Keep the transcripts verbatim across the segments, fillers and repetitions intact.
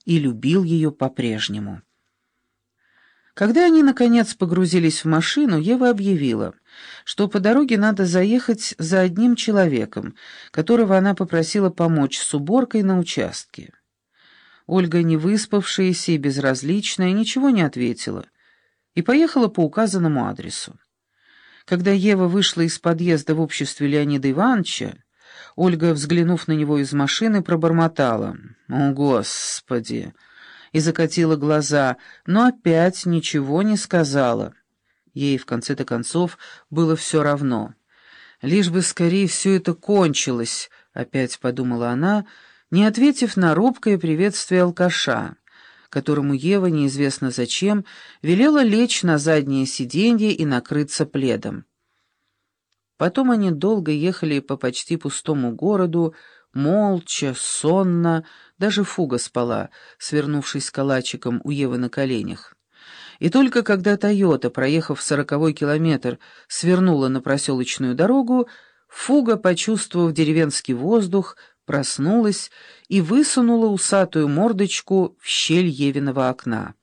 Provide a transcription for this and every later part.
и любил ее по-прежнему. Когда они, наконец, погрузились в машину, Ева объявила, что по дороге надо заехать за одним человеком, которого она попросила помочь с уборкой на участке. Ольга, не выспавшаяся и безразличная, ничего не ответила и поехала по указанному адресу. Когда Ева вышла из подъезда в обществе Леонида Ивановича, Ольга, взглянув на него из машины, пробормотала: «О, Господи!» и закатила глаза, но опять ничего не сказала. Ей, в конце-то концов, было все равно. «Лишь бы скорее все это кончилось», — опять подумала она, не ответив на робкое приветствие алкаша, которому Ева, неизвестно зачем, велела лечь на заднее сиденье и накрыться пледом. Потом они долго ехали по почти пустому городу, молча, сонно, даже Фуга спала, свернувшись калачиком у Евы на коленях. И только когда «Тойота», проехав сороковой километр, свернула на проселочную дорогу, Фуга, почувствовав деревенский воздух, проснулась и высунула усатую мордочку в щель Евиного окна.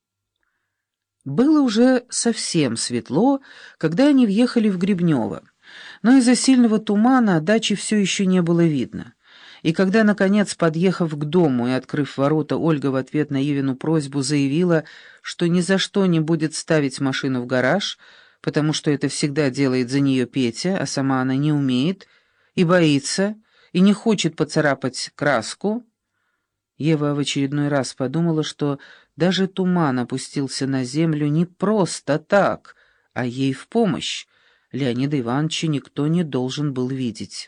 Было уже совсем светло, когда они въехали в Гребнево, но из-за сильного тумана дачи все еще не было видно. И когда, наконец, подъехав к дому и открыв ворота, Ольга в ответ на Евину просьбу заявила, что ни за что не будет ставить машину в гараж, потому что это всегда делает за нее Петя, а сама она не умеет, и боится, и не хочет поцарапать краску, Ева в очередной раз подумала, что даже туман опустился на землю не просто так, а ей в помощь. Леонида Ивановича никто не должен был видеть.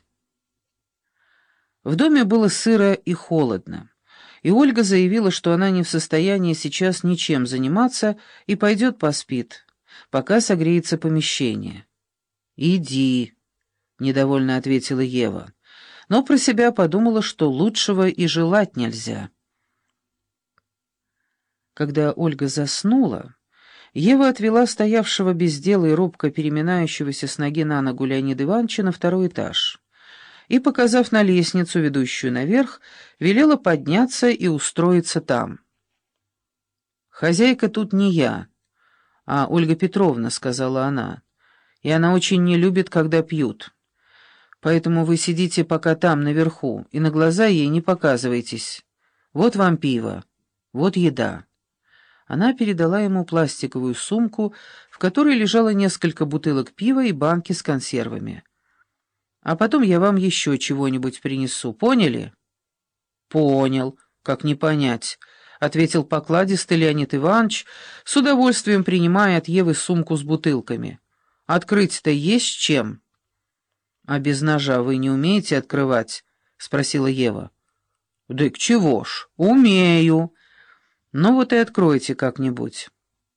В доме было сыро и холодно, и Ольга заявила, что она не в состоянии сейчас ничем заниматься и пойдет поспит, пока согреется помещение. «Иди», — недовольно ответила Ева, но про себя подумала, что лучшего и желать нельзя. Когда Ольга заснула, Ева отвела стоявшего без дела и робко переминающегося с ноги на ногу Леонида Ивановича на второй этаж и, показав на лестницу, ведущую наверх, велела подняться и устроиться там. «Хозяйка тут не я, а Ольга Петровна», — сказала она, — «и она очень не любит, когда пьют. Поэтому вы сидите пока там, наверху, и на глаза ей не показывайтесь. Вот вам пиво, вот еда». Она передала ему пластиковую сумку, в которой лежало несколько бутылок пива и банки с консервами. «А потом я вам еще чего-нибудь принесу, поняли?» «Понял, как не понять», — ответил покладистый Леонид Иванович, с удовольствием принимая от Евы сумку с бутылками. «Открыть-то есть чем?» «А без ножа вы не умеете открывать?» — спросила Ева. «Да к чего ж, умею. Ну вот и откройте как-нибудь».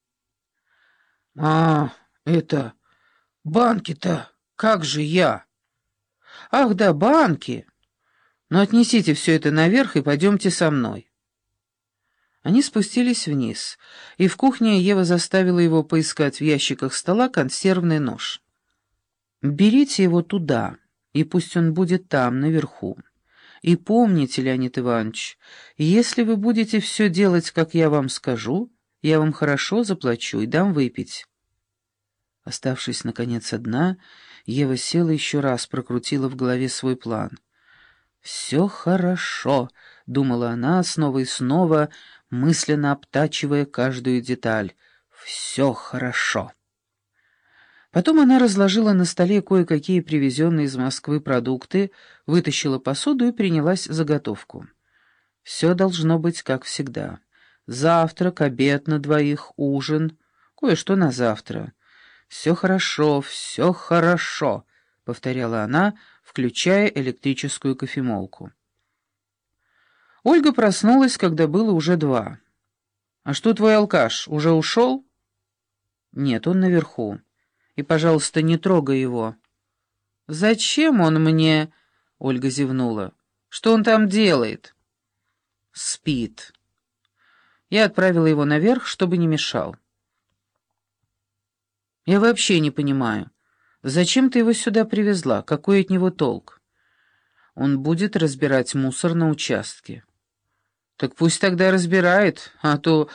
«А, это, банки-то, как же я?» «Ах да, банки! Ну отнесите все это наверх и пойдемте со мной». Они спустились вниз, и в кухне Ева заставила его поискать в ящиках стола консервный нож. «Берите его туда, и пусть он будет там, наверху. И помните, Леонид Иванович, если вы будете все делать, как я вам скажу, я вам хорошо заплачу и дам выпить». Оставшись, наконец, одна, Ева села еще раз, прокрутила в голове свой план. «Все хорошо», — думала она снова и снова, мысленно обтачивая каждую деталь. «Все хорошо». Потом она разложила на столе кое-какие привезенные из Москвы продукты, вытащила посуду и принялась за готовку. Все должно быть как всегда. Завтрак, обед на двоих, ужин, кое-что на завтра. «Все хорошо, все хорошо», — повторяла она, включая электрическую кофемолку. Ольга проснулась, когда было уже два. «А что твой алкаш, уже ушел?» «Нет, он наверху. И, пожалуйста, не трогай его». «Зачем он мне?» — Ольга зевнула. «Что он там делает?» «Спит». Я отправила его наверх, чтобы не мешал. «Я вообще не понимаю, зачем ты его сюда привезла? Какой от него толк? Он будет разбирать мусор на участке». Так пусть тогда разбирает, а то